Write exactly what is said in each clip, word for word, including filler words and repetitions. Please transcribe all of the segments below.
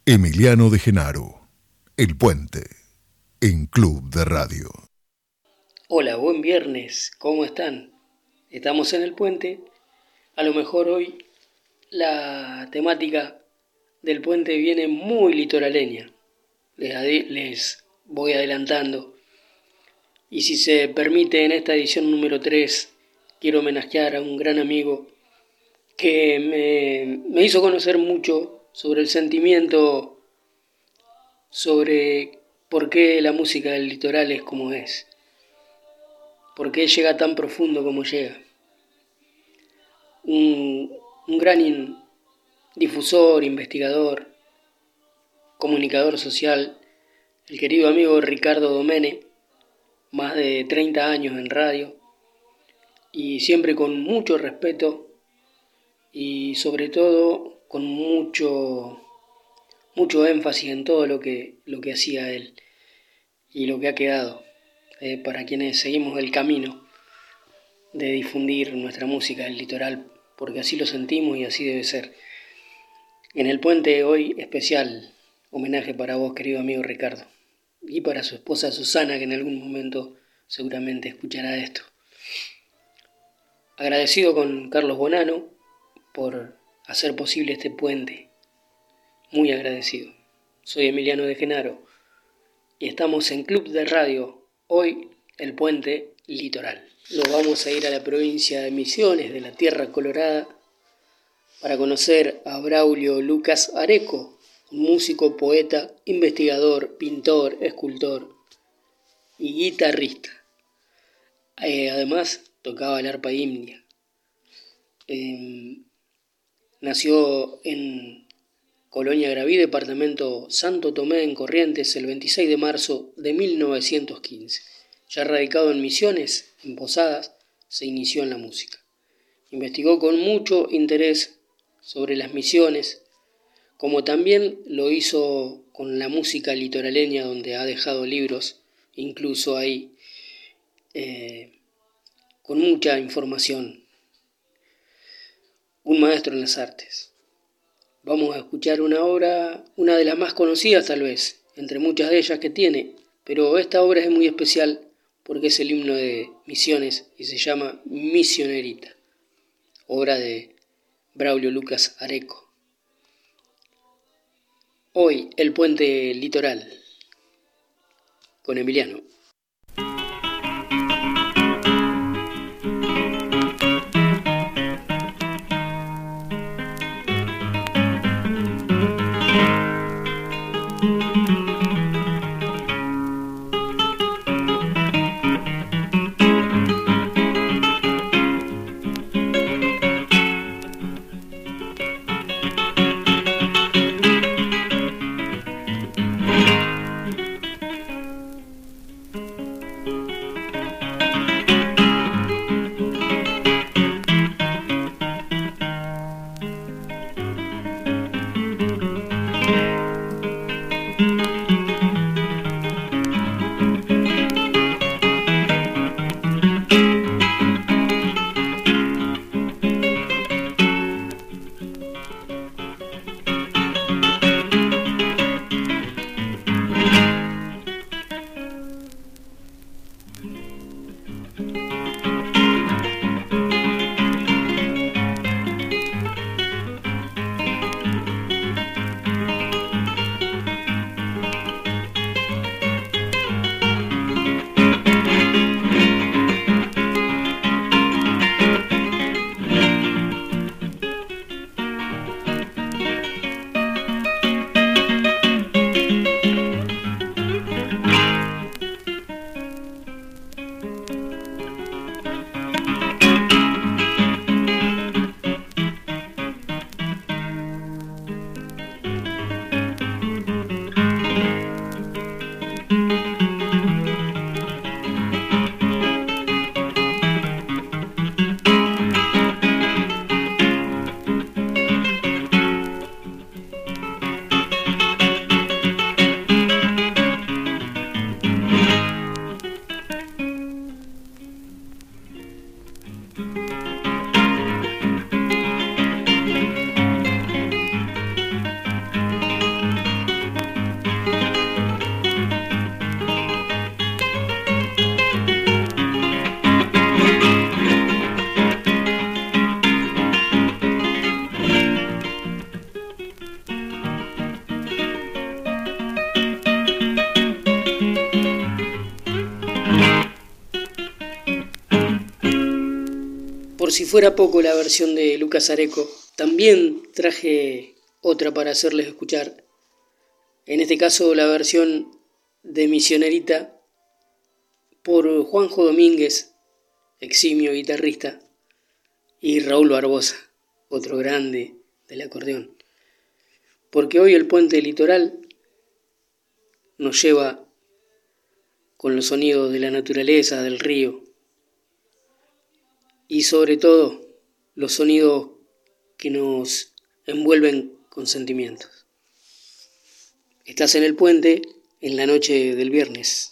Emiliano de Genaro, El Puente, en Club de Radio. Hola, buen viernes, ¿cómo están? Estamos en El Puente. A lo mejor hoy la temática del puente viene muy litoraleña. Les, ade- les voy adelantando. Y si se permite, en esta edición número tres, quiero homenajear a un gran amigo que me, me hizo conocer mucho sobre el sentimiento, sobre por qué la música del litoral es como es, por qué llega tan profundo como llega. Un, un gran in- difusor, investigador, comunicador social, el querido amigo Ricardo Domene, más de treinta años en radio, y siempre con mucho respeto y sobre todo con mucho, mucho énfasis en todo lo que, lo que hacía él y lo que ha quedado eh, para quienes seguimos el camino de difundir nuestra música del litoral, porque así lo sentimos y así debe ser. En El Puente hoy especial homenaje para vos, querido amigo Ricardo, y para su esposa Susana, que en algún momento seguramente escuchará esto. Agradecido con Carlos Bonano por hacer posible este puente, muy agradecido. Soy Emiliano de Genaro y estamos en Club de Radio, hoy El Puente Litoral. Nos vamos a ir a la provincia de Misiones, de la Tierra Colorada, para conocer a Braulio Lucas Areco, un músico, poeta, investigador, pintor, escultor y guitarrista. Eh, además, tocaba el arpa india. Eh, nació en Colonia Graví, departamento Santo Tomé, en Corrientes, el veintiséis de marzo de mil novecientos quince. Ya radicado en Misiones, en Posadas, se inició en la música. Investigó con mucho interés sobre las misiones, como también lo hizo con la música litoraleña, donde ha dejado libros, incluso ahí, eh, con mucha información. Un maestro en las artes. Vamos a escuchar una obra, una de las más conocidas tal vez, entre muchas de ellas que tiene, pero esta obra es muy especial porque es el himno de Misiones y se llama Misionerita, obra de Braulio Lucas Areco. Hoy, El Puente Litoral, con Emiliano. por si fuera poco la versión de Lucas Areco, también traje otra para hacerles escuchar. En este caso la versión de Misionerita por Juanjo Domínguez, eximio guitarrista, y Raúl Barbosa, otro grande del acordeón. Porque hoy el puente litoral nos lleva con los sonidos de la naturaleza, del río, y sobre todo los sonidos que nos envuelven con sentimientos. Estás en el puente en la noche del viernes.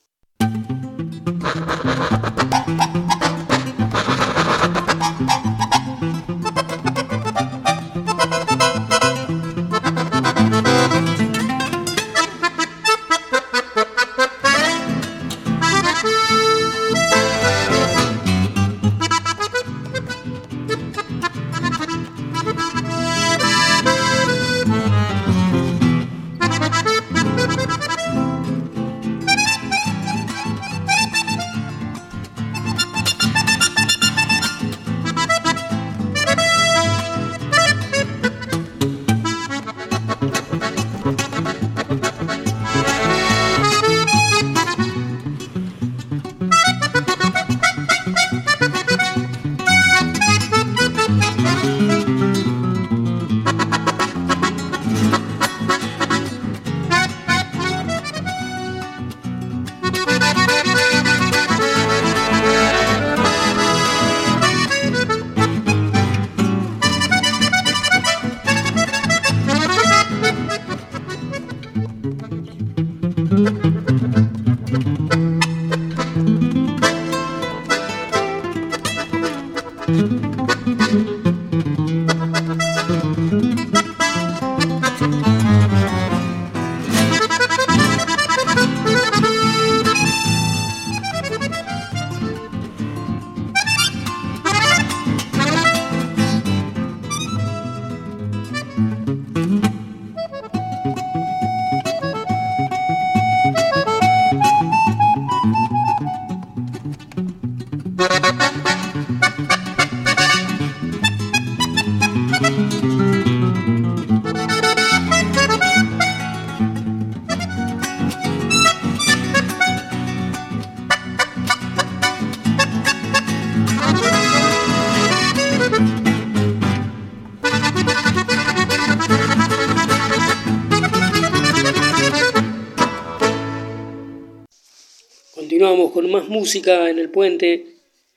Continuamos con más música en el puente.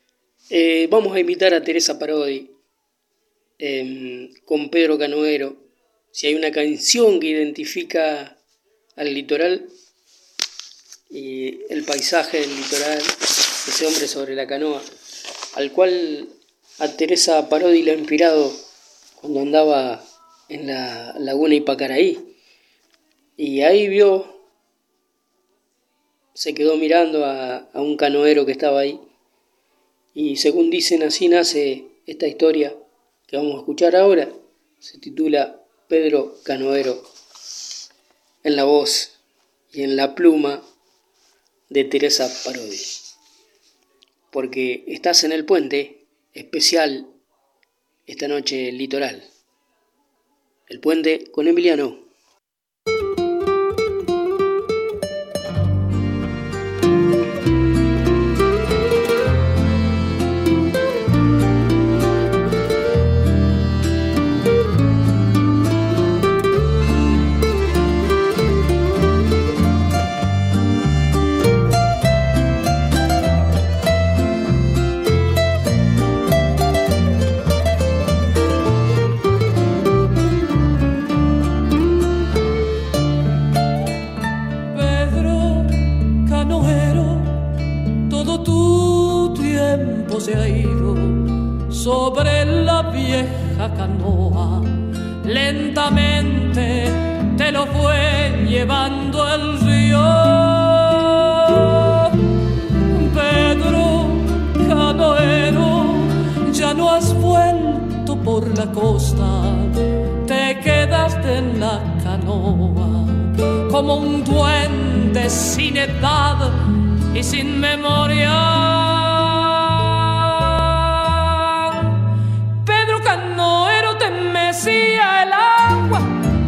Eh, vamos a invitar a Teresa Parodi eh, con Pedro Canoero. Si hay una canción que identifica al litoral y el paisaje del litoral, ese hombre sobre la canoa, al cual a Teresa Parodi le ha inspirado cuando andaba en la laguna Ipacaraí. Y ahí vio, se quedó mirando a, a un canoero que estaba ahí. Y según dicen, así nace esta historia que vamos a escuchar ahora. Se titula Pedro Canoero, en la voz y en la pluma de Teresa Parodi. Porque estás en el puente especial esta noche litoral. El puente con Emiliano. Se ha ido sobre la vieja canoa, lentamente te lo fue llevando el río. Pedro Canoero, ya no has vuelto por la costa, te quedaste en la canoa como un duende sin edad y sin memoria.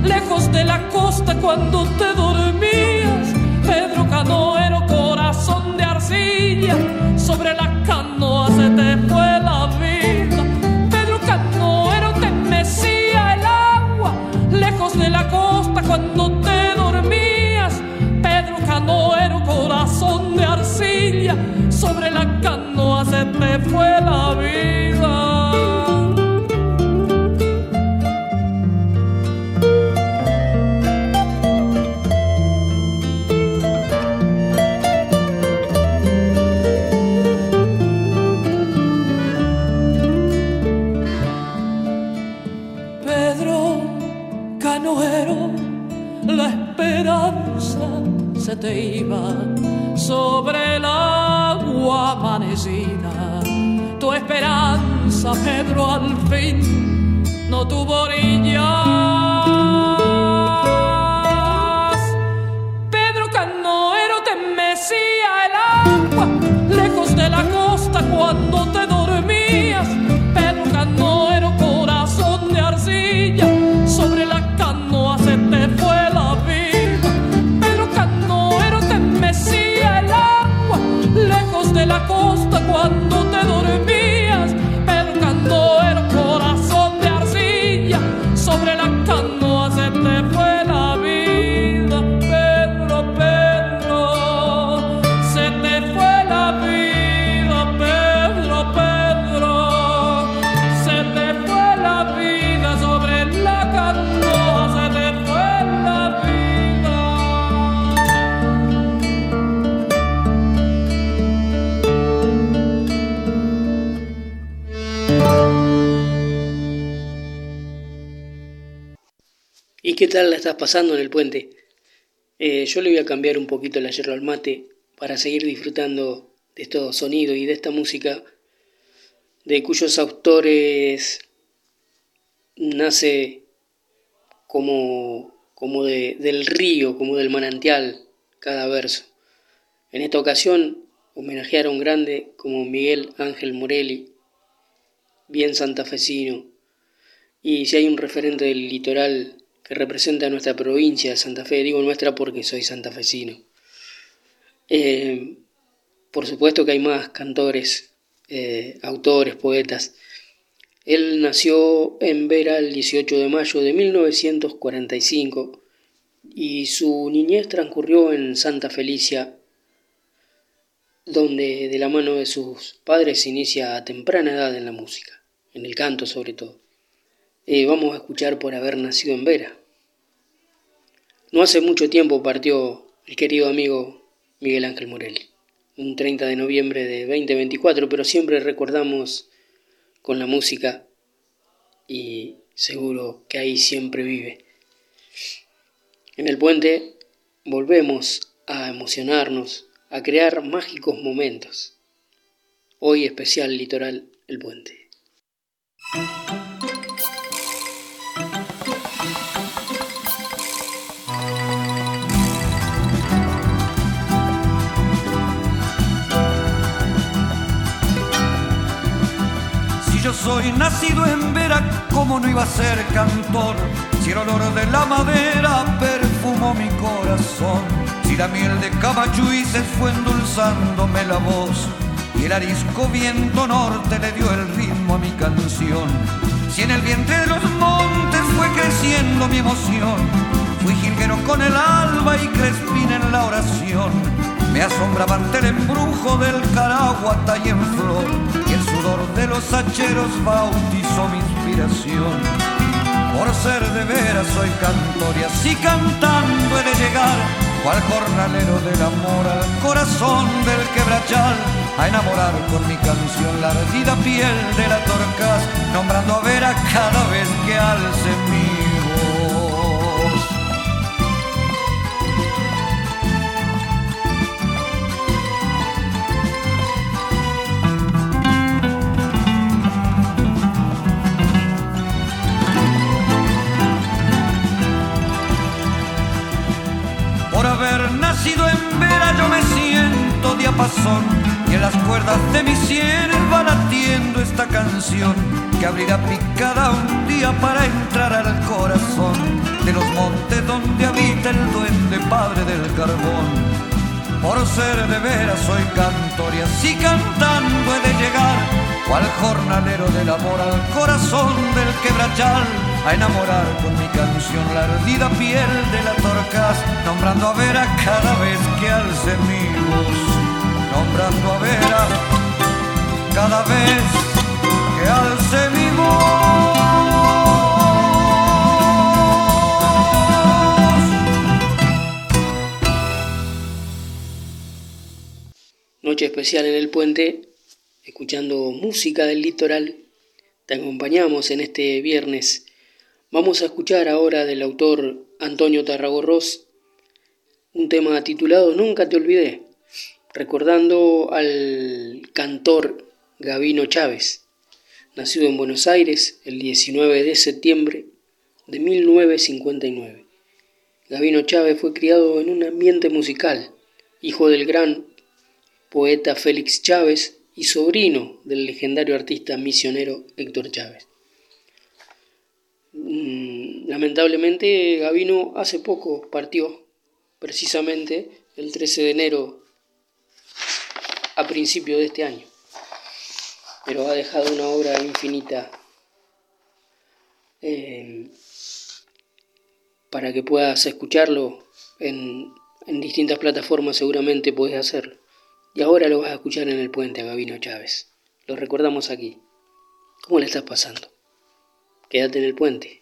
lejos de la costa cuando te dormías. Pedro Canoero, corazón de arcilla, sobre la canoa se te fue la vida. Pedro Canoero, te mecía el agua, lejos de la costa cuando te dormías. Pedro Canoero, corazón de arcilla, sobre la canoa se te fue la vida. La esperanza se te iba sobre el agua amanecida. Tu esperanza, Pedro, al fin no tuvo orillas. Pedro Canoero, te mecía el agua, lejos de la costa cuando te dormías. Pedro Canoero, corazón de arcilla, sobre la canoa se te fue la vida. Pedro Canoero, te mecía el agua, lejos de la costa cuando te dormías. Pedro Canoero, corazón de arcilla, sobre la canoa se te fue la vida. Pedro, Pedro, se te fue la vida. Pedro, Pedro, se te fue la vida, sobre la canoa se te fue la vida. ¿Y qué tal la estás pasando en el puente? Eh, yo le voy a cambiar un poquito la yerba al mate para seguir disfrutando de estos sonidos y de esta música, de cuyos autores nace como, como de, del río, como del manantial, cada verso. En esta ocasión homenajear a un grande como Miguel Ángel Morelli, bien santafesino, y si hay un referente del litoral que representa a nuestra provincia de Santa Fe, digo nuestra porque soy santafesino. Eh, por supuesto que hay más cantores, eh, autores, poetas. Él nació en Vera el dieciocho de mayo de mil novecientos cuarenta y cinco y su niñez transcurrió en Santa Felicia, donde de la mano de sus padres se inicia a temprana edad en la música, en el canto sobre todo. Eh, vamos a escuchar Por haber nacido en Vera. No hace mucho tiempo partió el querido amigo Miguel Ángel Morelli, un treinta de noviembre de veinte veinticuatro, pero siempre recordamos con la música y seguro que ahí siempre vive. En el puente volvemos a emocionarnos, a crear mágicos momentos. Hoy especial Litoral, el puente. Yo soy nacido en Vera, ¿cómo no iba a ser cantor? Si el olor de la madera perfumó mi corazón, si la miel de Camayuí se fue endulzándome la voz y el arisco viento norte le dio el ritmo a mi canción, si en el vientre de los montes fue creciendo mi emoción, fui jilguero con el alba y crespín en la oración, me asombraba ante el embrujo del caraguatá y en flor, y el sudor de los hacheros bautizó mi inspiración. Por ser de veras soy cantor y así cantando he de llegar, cual jornalero del amor al corazón del quebrachal, a enamorar con mi canción la ardida piel de la torcaz, nombrando a Vera cada vez que alce mi voz. Por haber nacido en Vera yo me siento diapasón, y en las cuerdas de mis sienes va latiendo esta canción que abrirá picada un día para entrar al corazón. de los montes donde habita el duende padre del carbón. Por ser de veras soy cantor y así cantando he de llegar, cual jornalero del amor al corazón del quebrachal, a enamorar con mi canción la ardida piel de la torcaz, nombrando a Vera cada vez que alce mi voz, nombrando a Vera cada vez que alce mi voz. Noche especial en el puente, escuchando música del litoral. Te acompañamos en este viernes. Vamos a escuchar ahora del autor Antonio Tarragorros un tema titulado Nunca te olvidé, recordando al cantor Gabino Chávez, nacido en Buenos Aires el diecinueve de septiembre de mil novecientos cincuenta y nueve. Gabino Chávez fue criado en un ambiente musical, hijo del gran poeta Félix Chávez y sobrino del legendario artista misionero Héctor Chávez. Lamentablemente, Gabino hace poco partió, precisamente el trece de enero a principio de este año, pero ha dejado una obra infinita eh, para que puedas escucharlo en, en distintas plataformas. Seguramente puedes hacerlo. Y ahora lo vas a escuchar en el puente a Gabino Chávez. Lo recordamos aquí. ¿Cómo le estás pasando? Quédate en el puente.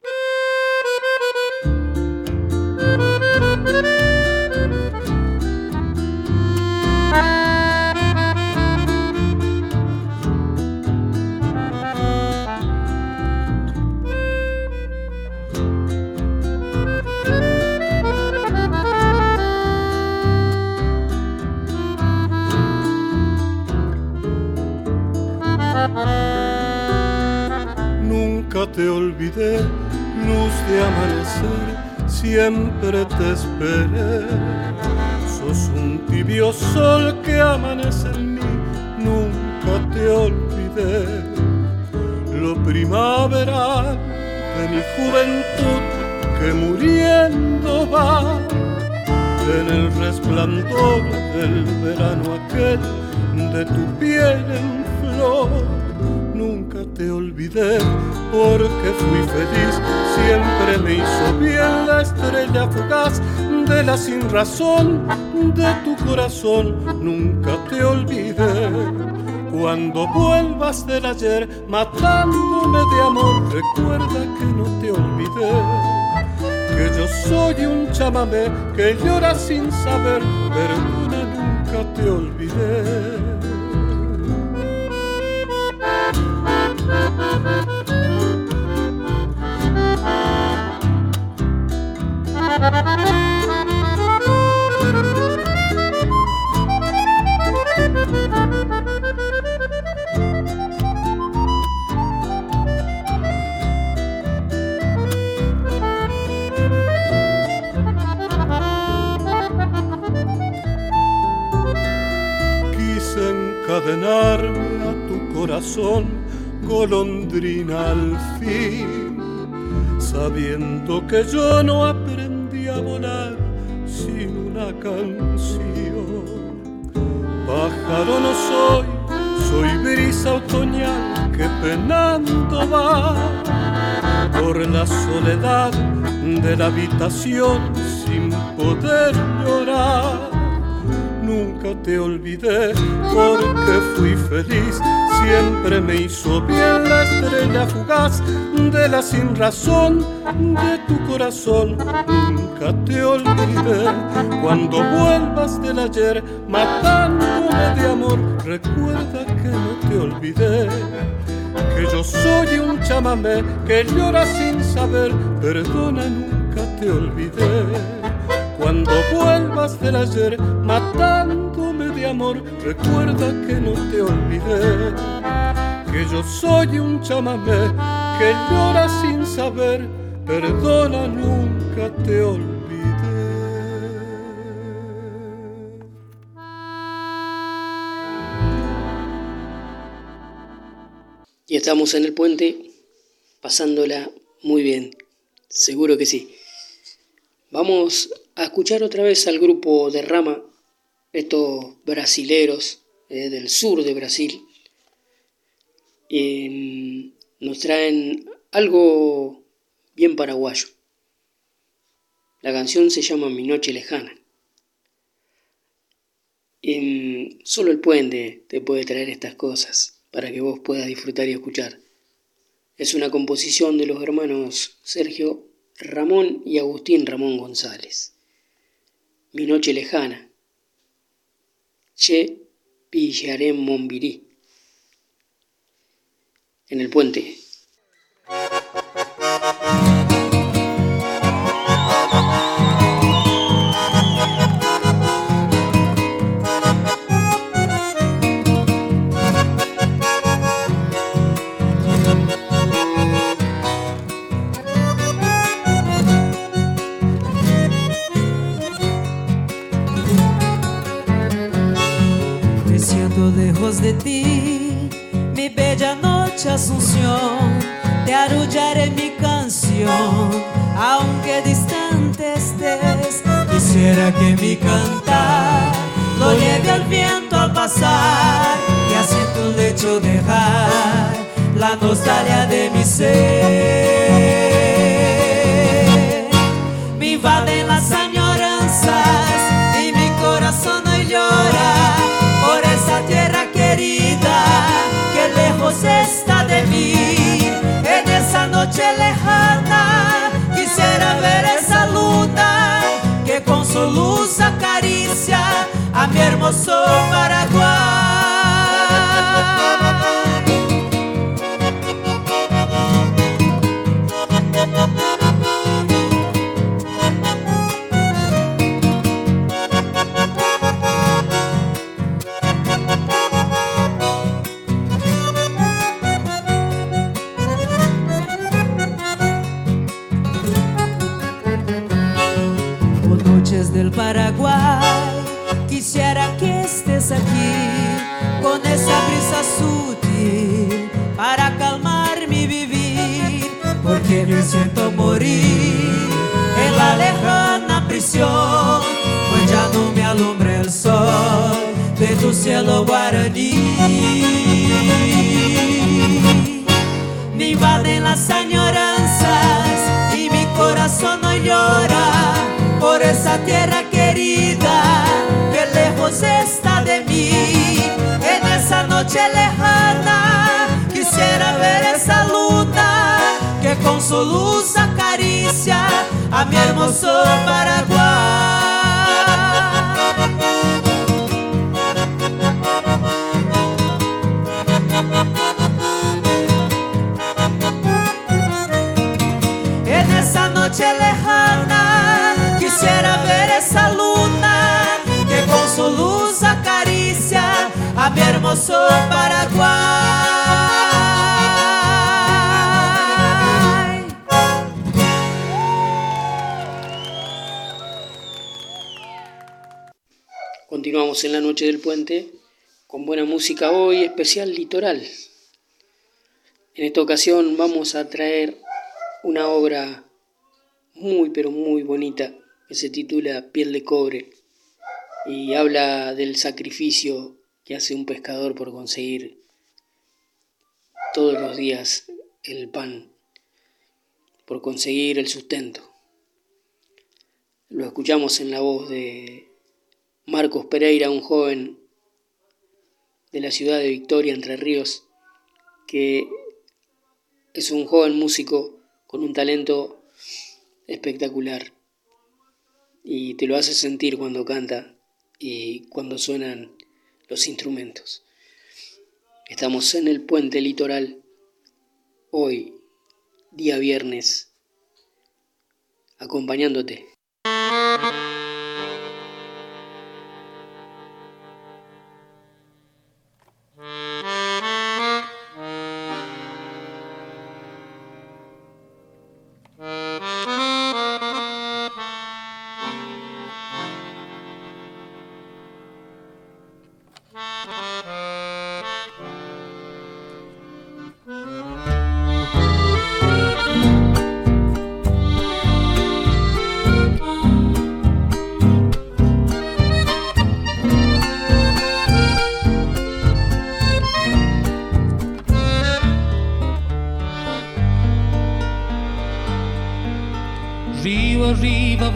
Nunca te olvidé, luz de amanecer, siempre te esperé. Sos un tibio sol que amanece en mí, nunca te olvidé. Lo primaveral de mi juventud que muriendo va, en el resplandor del verano aquel de tu piel en flor. Nunca te olvidé porque fui feliz, siempre me hizo bien la estrella fugaz de la sinrazón de tu corazón. Nunca te olvidé. Cuando vuelvas del ayer matándome de amor, recuerda que no te olvidé, que yo soy un chamamé que llora sin saber, perdona, nunca te olvidé. Quise encadenarme a tu corazón, golondrina al fin, sabiendo que yo no aprendí a volar sin una canción. Pájaro no soy, soy brisa otoñal que penando va por la soledad de la habitación sin poder llorar. Nunca te olvidé porque fui feliz, siempre me hizo bien la estrella fugaz de la sinrazón de tu corazón. Nunca te olvidé. Cuando vuelvas del ayer matándome de amor, recuerda que no te olvidé, que yo soy un chamamé que llora sin saber, perdona, nunca te olvidé. Cuando vuelvas del ayer matándome de amor, recuerda que no te olvidé, que yo soy un chamamé que llora sin saber, perdona, nunca te olvidé. Y estamos en el puente pasándola muy bien, seguro que sí. Vamos a escuchar otra vez al grupo Derrama, estos brasileros eh, del sur de Brasil. Eh, nos traen algo bien paraguayo. La canción se llama Mi Noche Lejana. Eh, solo el puente te puede traer estas cosas para que vos puedas disfrutar y escuchar. Es una composición de los hermanos Sergio Ramón y Agustín Ramón González. Mi Noche Lejana. Che Pillaré Mombirí. En el puente. Lejos de ti, mi bella noche Asunción, te arrullaré mi canción, aunque distante estés. Quisiera que mi cantar lo lleve al viento al pasar, y así en tu lecho dejar la nostalgia de mi ser. Me invaden las añoranzas y mi corazón hoy llora por esa tierra querida que lejos está de mí. En esa noche lejana quisiera ver esa luna que con su luz acaricia a mi hermoso Paraguay. Del Paraguay, quisiera que estés aquí con esa brisa sutil para calmar mi vivir, porque me siento morir en la lejana prisión, pues ya no me alumbra el sol de tu cielo guaraní. Me invaden las añoranzas y mi corazón hoy llora por esa tierra querida que lejos está de mí. En esa noche lejana quisiera ver esa luna que con su luz acaricia a mi hermoso Paraguay. En esa noche lejana quisiera ver esa luna que con su luz acaricia a mi hermoso Paraguay. Continuamos en la noche del puente con buena música hoy, especial litoral. En esta ocasión vamos a traer una obra muy pero muy bonita que se titula Piel de Cobre y habla del sacrificio que hace un pescador por conseguir todos los días el pan, por conseguir el sustento. Lo escuchamos en la voz de Marcos Pereira, un joven de la ciudad de Victoria, Entre Ríos, que es un joven músico con un talento espectacular y te lo hace sentir cuando canta y cuando suenan los instrumentos. Estamos en el puente litoral hoy, día viernes, acompañándote.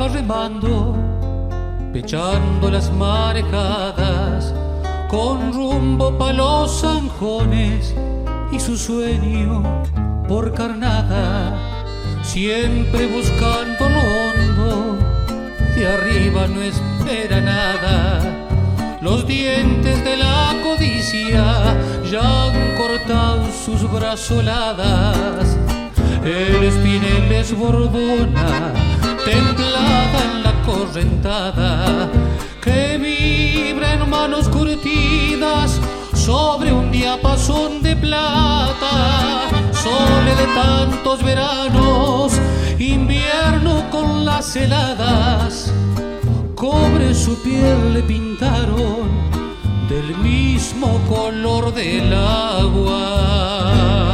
iba remando, pechando las marejadas, con rumbo pa' los zanjones y su sueño por carnada, siempre buscando lo hondo, de arriba no espera nada. Los dientes de la codicia ya han cortado sus brazoladas. El espinel desbordona, templada en la correntada, que vibra en manos curtidas sobre un diapasón de plata. Sole de tantos veranos, invierno con las heladas, cobre su piel le pintaron del mismo color del agua.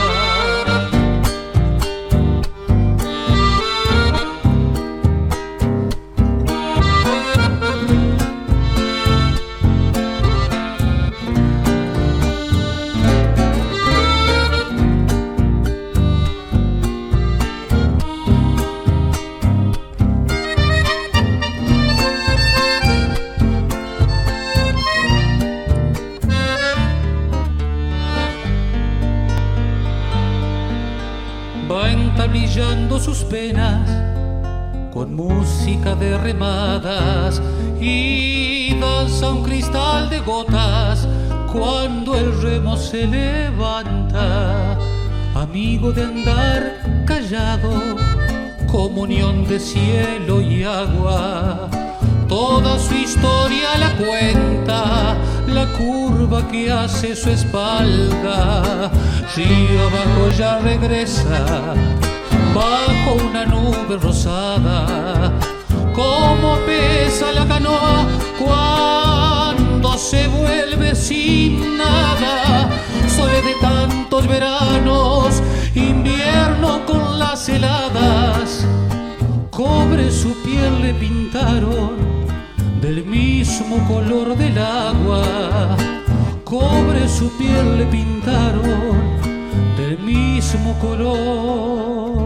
Brillando sus penas con música de remadas y danza un cristal de gotas cuando el remo se levanta. Amigo de andar callado, comunión de cielo y agua, toda su historia la cuenta, la curva que hace su espalda. Río abajo ya regresa, bajo una nube rosada. Cómo pesa la canoa cuando se vuelve sin nada. Sole de tantos veranos, invierno con las heladas, cobre su piel le pintaron del mismo color del agua. Cobre su piel le pintaron del mismo color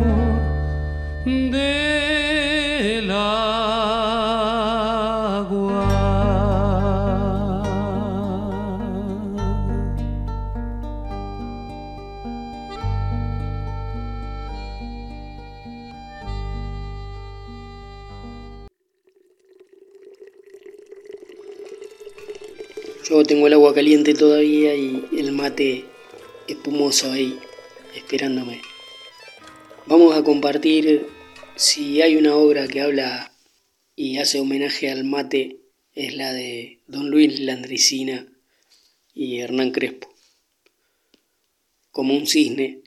del agua. Yo tengo el agua caliente todavía y el mate espumoso ahí, esperándome. Vamos a compartir, si hay una obra que habla y hace homenaje al mate, es la de Don Luis Landricina y Hernán Crespo. Como un cisne,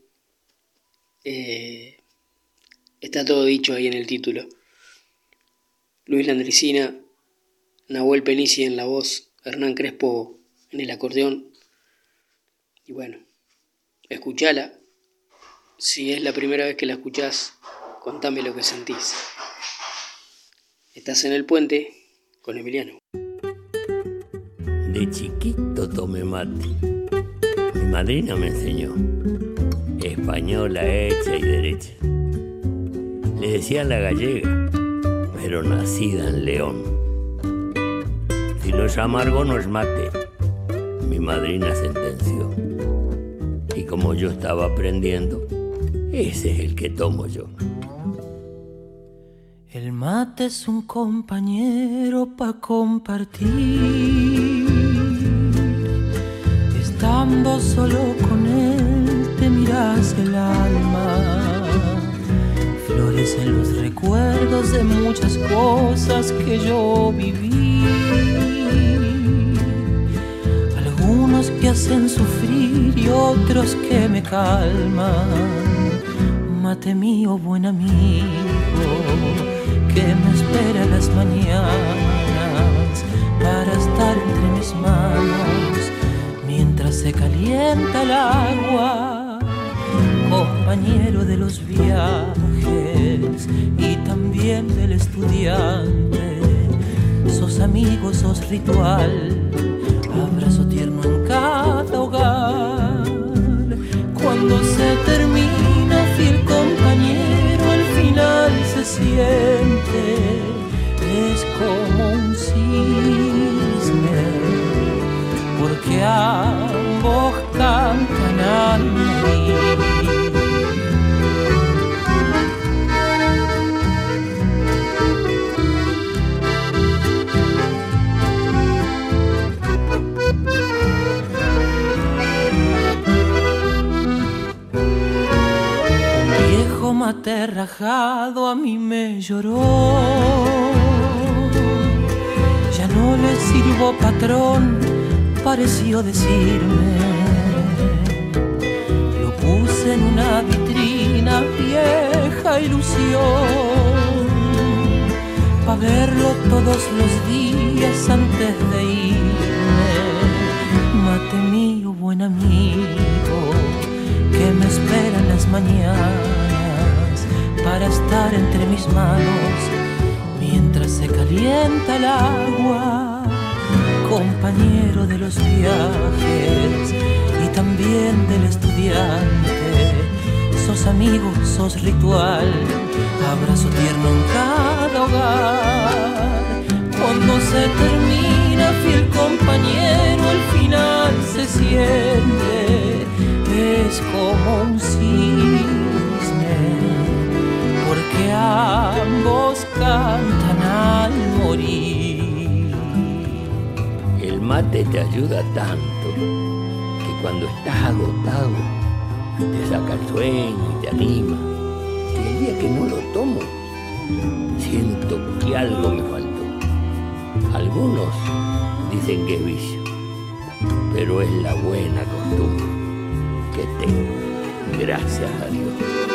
eh, está todo dicho ahí en el título. Luis Landricina, Nahuel Penici en la voz, Hernán Crespo en el acordeón. Y bueno, escuchala. Si es la primera vez que la escuchás, contame lo que sentís. Estás en El Puente con Emiliano. De chiquito tomé mate. Mi madrina me enseñó. Española hecha y derecha. Le decían la gallega, pero nacida en León. Si no es amargo, no es mate. Mi madrina sentenció. Y como yo estaba aprendiendo, ese es el que tomo yo. El mate es un compañero pa' compartir. Estando solo con él te miras el alma. Florecen los recuerdos de muchas cosas que yo viví. Algunos que hacen sufrir y otros que me calman. Mate mío, buen amigo, que me espera las mañanas para estar entre mis manos mientras se calienta el agua. Compañero de los viajes y también del estudiante, sos amigo, sos ritual, abrazo tierno en cada hogar. Cuando se termina, fiel compañero, al final se siente es como un cisne, porque ambos cantan al morir. Mate rajado a mí me lloró, ya no le sirvo patrón, pareció decirme. Lo puse en una vitrina, vieja ilusión, pa' verlo todos los días antes de irme. Mate mío, buen amigo, que me espera en las mañanas para estar entre mis manos mientras se calienta el agua, compañero de los viajes y también del estudiante. Sos amigo, sos ritual, abrazo tierno en cada hogar. Cuando se termina, fiel compañero, al final se siente, es como un cisne, porque ambos cantan al morir. El mate te ayuda tanto que cuando estás agotado te saca el sueño y te anima. Y el día que no lo tomo, siento que algo me faltó. Algunos dicen que es vicio, pero es la buena costumbre que tengo, gracias a Dios.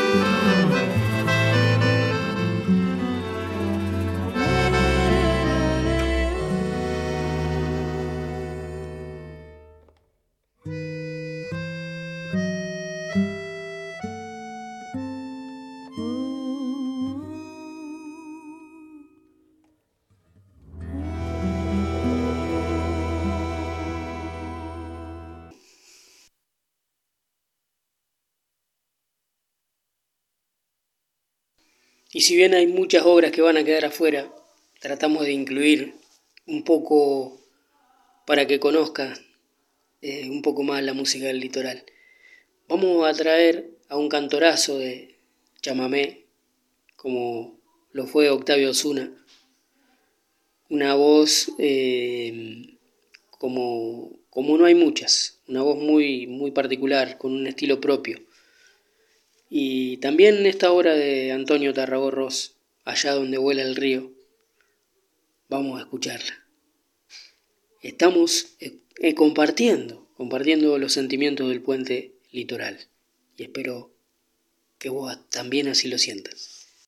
Y si bien hay muchas obras que van a quedar afuera, tratamos de incluir un poco para que conozcan eh, un poco más la música del litoral. Vamos a traer a un cantorazo de chamamé, como lo fue Octavio Osuna. Una voz eh, como, como no hay muchas, una voz muy, muy particular, con un estilo propio. Y también esta obra de Antonio Tarragorros, Allá donde vuela el río, vamos a escucharla. Estamos eh, compartiendo, compartiendo los sentimientos del puente litoral. Y espero que vos también así lo sientas.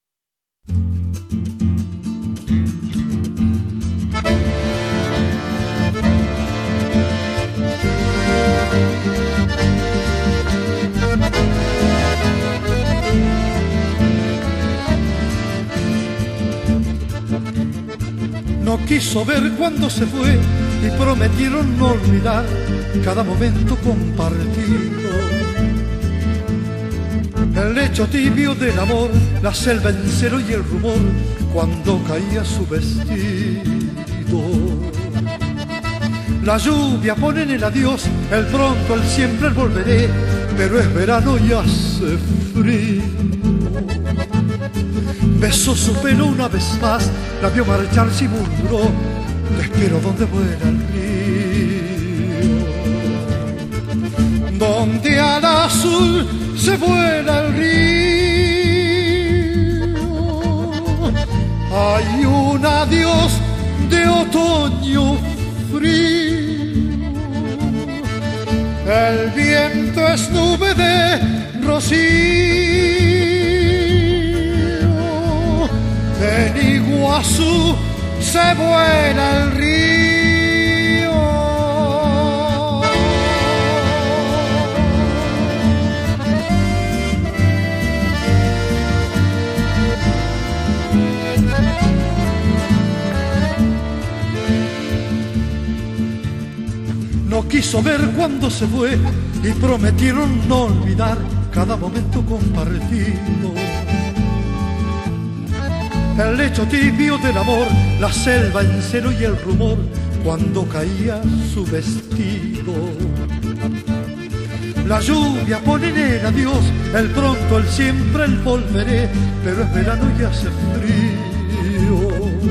No quiso ver cuando se fue y prometieron no olvidar cada momento compartido. El lecho tibio del amor, la selva en cero y el rumor cuando caía su vestido. La lluvia pone en el adiós, el pronto, el siempre, el volveré, pero es verano y hace frío. Besó su pelo una vez más, la vio marcharse y murmuró: te espero donde vuela el río. Donde al azul se vuela el río, hay un adiós de otoño frío. El viento es nube de rocío. En Iguazú se vuela el río. No quiso ver cuando se fue y prometieron no olvidar cada momento compartido. el lecho tibio del amor, la selva en celo y el rumor cuando caía su vestido. La lluvia pone en el adiós, el pronto, el siempre, el volveré, pero es verano y hace frío.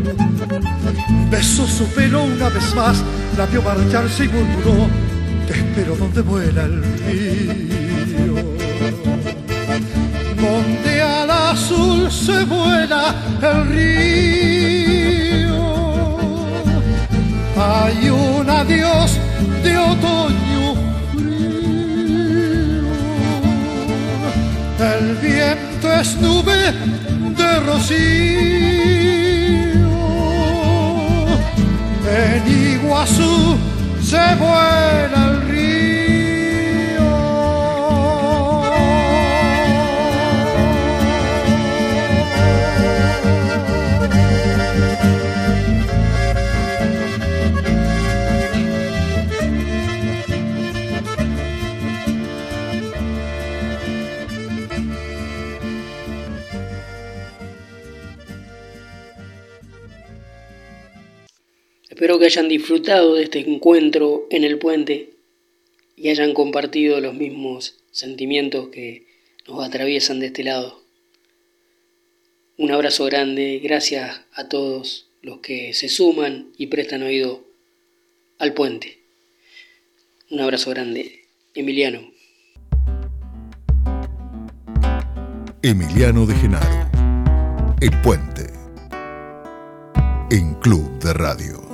Besó su pelo una vez más, la vio marcharse y murmuró: te espero donde vuela el río. Donde al azul se vuela el río, hay un adiós de otoño frío. El viento es nube de rocío, en Iguazú se vuela el río. Espero que hayan disfrutado de este encuentro en el puente y hayan compartido los mismos sentimientos que nos atraviesan de este lado. Un abrazo grande, gracias a todos los que se suman y prestan oído al puente. Un abrazo grande, Emiliano. Emiliano de Genaro, El Puente, en Club de Radio.